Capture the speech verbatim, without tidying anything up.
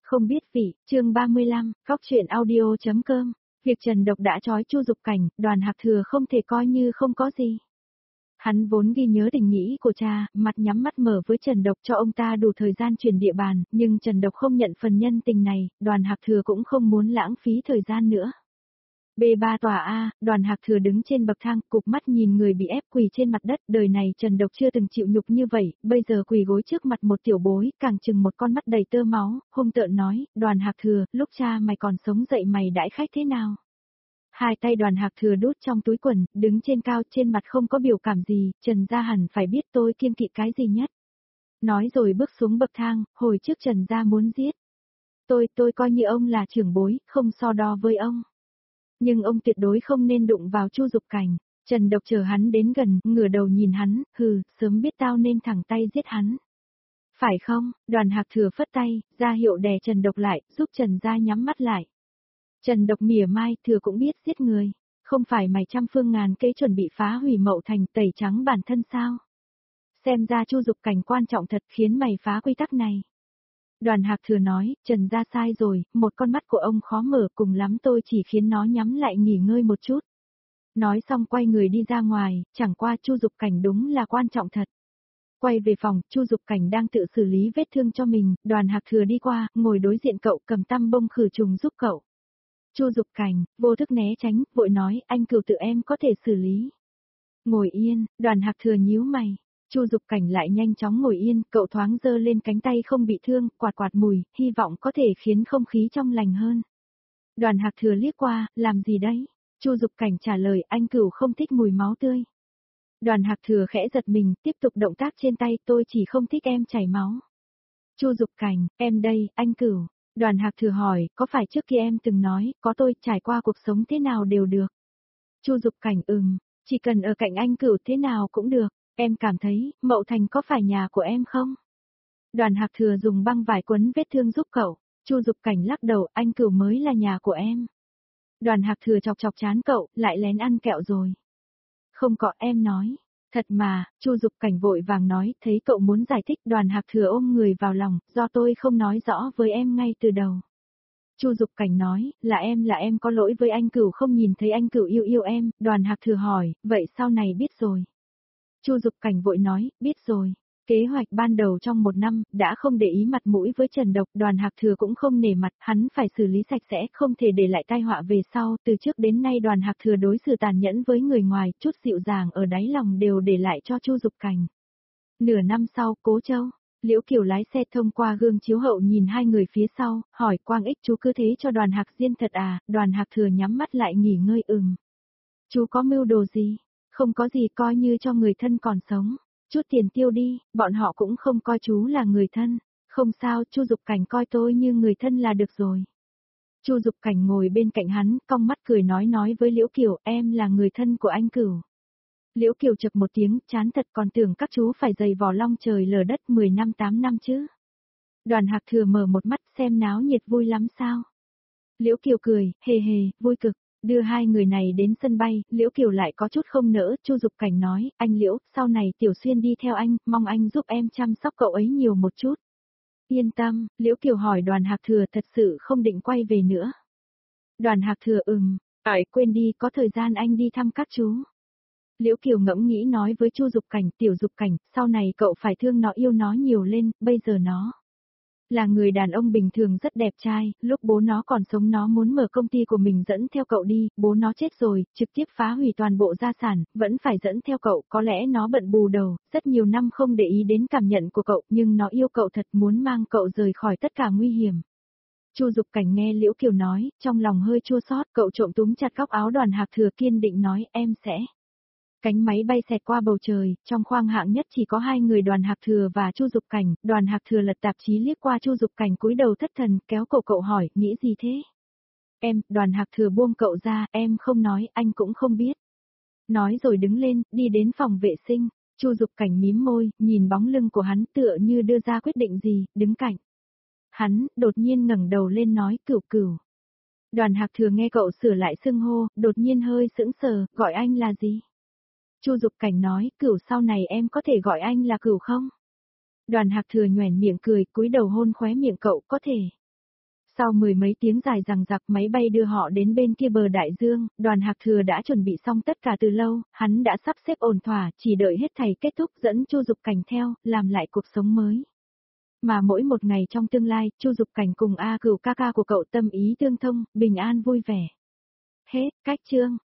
Không biết vị, chương ba mươi lăm, góc truyện audio.com. Việc Trần Độc đã trói Chu Dục Cảnh, Đoàn Hạc Thừa không thể coi như không có gì. Hắn vốn ghi nhớ tình nghĩ của cha, mặt nhắm mắt mở với Trần Độc cho ông ta đủ thời gian chuyển địa bàn, nhưng Trần Độc không nhận phần nhân tình này, Đoàn Hạc Thừa cũng không muốn lãng phí thời gian nữa. bê ba tòa A, Đoàn Hạc Thừa đứng trên bậc thang, cụp mắt nhìn người bị ép quỳ trên mặt đất, đời này Trần Độc chưa từng chịu nhục như vậy, bây giờ quỳ gối trước mặt một tiểu bối, càng chừng một con mắt đầy tơ máu, hung tợn nói, Đoàn Hạc Thừa, lúc cha mày còn sống dậy mày đãi khách thế nào? Hai tay Đoàn Hạc Thừa đút trong túi quần, đứng trên cao, trên mặt không có biểu cảm gì, Trần gia hẳn phải biết tôi kiêng kỵ cái gì nhất. Nói rồi bước xuống bậc thang, hồi trước Trần gia muốn giết. Tôi, tôi coi như ông là trưởng bối, không so đo với ông. Nhưng ông tuyệt đối không nên đụng vào Chu Dục Cảnh. Trần Độc chờ hắn đến gần, ngửa đầu nhìn hắn, hừ, sớm biết tao nên thẳng tay giết hắn. Phải không? Đoàn Hạc Thừa phất tay, ra hiệu đè Trần Độc lại, giúp Trần gia nhắm mắt lại. Trần Độc mỉa mai, Thừa cũng biết giết người. Không phải mày trăm phương ngàn kế chuẩn bị phá hủy Mậu Thành, tẩy trắng bản thân sao? Xem ra Chu Dục Cảnh quan trọng thật, khiến mày phá quy tắc này. Đoàn Hạc Thừa nói, Trần gia sai rồi, một con mắt của ông khó mở, cùng lắm tôi chỉ khiến nó nhắm lại nghỉ ngơi một chút. Nói xong quay người đi ra ngoài, chẳng qua Chu Dục Cảnh đúng là quan trọng thật. Quay về phòng, Chu Dục Cảnh đang tự xử lý vết thương cho mình, Đoàn Hạc Thừa đi qua, ngồi đối diện cậu, cầm tăm bông khử trùng giúp cậu. Chu Dục Cảnh, vô thức né tránh, vội nói, anh cửu tự em có thể xử lý. Ngồi yên, Đoàn Hạc Thừa nhíu mày. Chu Dục Cảnh lại nhanh chóng ngồi yên, cậu thoáng giơ lên cánh tay không bị thương, quạt quạt mùi, hy vọng có thể khiến không khí trong lành hơn. Đoàn Hạc Thừa liếc qua, làm gì đấy? Chu Dục Cảnh trả lời, anh cửu không thích mùi máu tươi. Đoàn Hạc Thừa khẽ giật mình, tiếp tục động tác trên tay, tôi chỉ không thích em chảy máu. Chu Dục Cảnh, em đây, anh cửu. Đoàn Hạc Thừa hỏi, có phải trước kia em từng nói, có tôi trải qua cuộc sống thế nào đều được. Chu Dục Cảnh ừm, chỉ cần ở cạnh anh cửu thế nào cũng được. Em cảm thấy, Mậu Thành có phải nhà của em không? Đoàn Hạc Thừa dùng băng vải quấn vết thương giúp cậu. Chu Dục Cảnh lắc đầu, anh cửu mới là nhà của em. Đoàn Hạc Thừa chọc chọc chán cậu, lại lén ăn kẹo rồi. Không có, em nói. Thật mà, Chu Dục Cảnh vội vàng nói, thấy cậu muốn giải thích, Đoàn Hạc Thừa ôm người vào lòng, do tôi không nói rõ với em ngay từ đầu. Chu Dục Cảnh nói, là em là em có lỗi với anh cửu không nhìn thấy anh cửu yêu yêu em, Đoàn Hạc Thừa hỏi, vậy sau này biết rồi. Chu Dục Cảnh vội nói, biết rồi. Kế hoạch ban đầu trong một năm, đã không để ý mặt mũi với Trần Độc, Đoàn Hạc Thừa cũng không nể mặt, hắn phải xử lý sạch sẽ, không thể để lại tai họa về sau, từ trước đến nay Đoàn Hạc Thừa đối xử tàn nhẫn với người ngoài, chút dịu dàng ở đáy lòng đều để lại cho Chu Dục Cảnh. Nửa năm sau, Cố Châu, Liễu Kiều lái xe thông qua gương chiếu hậu nhìn hai người phía sau, hỏi Quang Ích chú cứ thế cho Đoàn Hạc Diên thật à, Đoàn Hạc Thừa nhắm mắt lại nghỉ ngơi ừm. Chú có mưu đồ gì? Không có gì, coi như cho người thân còn sống. Chút tiền tiêu đi, bọn họ cũng không coi chú là người thân. Không sao, Chu Dục Cảnh coi tôi như người thân là được rồi. Chu Dục Cảnh ngồi bên cạnh hắn, cong mắt cười nói nói với Liễu Kiều, em là người thân của anh cửu. Liễu Kiều chập một tiếng, chán thật, còn tưởng các chú phải dày vò long trời lở đất mười năm tám năm chứ. Đoàn Hạc Thừa mở một mắt, xem náo nhiệt vui lắm sao. Liễu Kiều cười, hề hề, vui cực. Đưa hai người này đến sân bay, Liễu Kiều lại có chút không nỡ, Chu Dục Cảnh nói, anh Liễu, sau này Tiểu Xuyên đi theo anh, mong anh giúp em chăm sóc cậu ấy nhiều một chút. Yên tâm, Liễu Kiều hỏi Đoàn Hạc Thừa thật sự không định quay về nữa. Đoàn Hạc Thừa ừm, ải quên đi, có thời gian anh đi thăm các chú. Liễu Kiều ngẫm nghĩ nói với Chu Dục Cảnh, Tiểu Dục Cảnh, sau này cậu phải thương nó yêu nó nhiều lên, bây giờ nó là người đàn ông bình thường rất đẹp trai, lúc bố nó còn sống nó muốn mở công ty của mình dẫn theo cậu đi, bố nó chết rồi, trực tiếp phá hủy toàn bộ gia sản, vẫn phải dẫn theo cậu, có lẽ nó bận bù đầu, rất nhiều năm không để ý đến cảm nhận của cậu, nhưng nó yêu cậu thật, muốn mang cậu rời khỏi tất cả nguy hiểm. Chu Dục Cảnh nghe Liễu Kiều nói, trong lòng hơi chua xót, cậu trộm túm chặt góc áo Đoàn Hạc Thừa kiên định nói, em sẽ. Cánh máy bay xẹt qua bầu trời, trong khoang hạng nhất chỉ có hai người Đoàn Hạc Thừa và Chu Dục Cảnh, Đoàn Hạc Thừa lật tạp chí liếc qua Chu Dục Cảnh cúi đầu thất thần, kéo cậu cậu hỏi, nghĩ gì thế? Em, Đoàn Hạc Thừa buông cậu ra, em không nói, anh cũng không biết. Nói rồi đứng lên, đi đến phòng vệ sinh, Chu Dục Cảnh mím môi, nhìn bóng lưng của hắn tựa như đưa ra quyết định gì, đứng cạnh. Hắn, đột nhiên ngẩng đầu lên nói, cửu cửu. Đoàn Hạc Thừa nghe cậu sửa lại xưng hô, đột nhiên hơi sững sờ, gọi anh là gì? Chu Dục Cảnh nói, cửu sau này em có thể gọi anh là cửu không? Đoàn Hạc Thừa nhoẻn miệng cười, cúi đầu hôn khóe miệng cậu, có thể. Sau mười mấy tiếng dài dằng dặc máy bay đưa họ đến bên kia bờ đại dương, Đoàn Hạc Thừa đã chuẩn bị xong tất cả từ lâu, hắn đã sắp xếp ổn thỏa, chỉ đợi hết thảy kết thúc dẫn Chu Dục Cảnh theo, làm lại cuộc sống mới. Mà mỗi một ngày trong tương lai, Chu Dục Cảnh cùng A Cửu ca ca của cậu tâm ý tương thông, bình an vui vẻ. Hết, cách chương.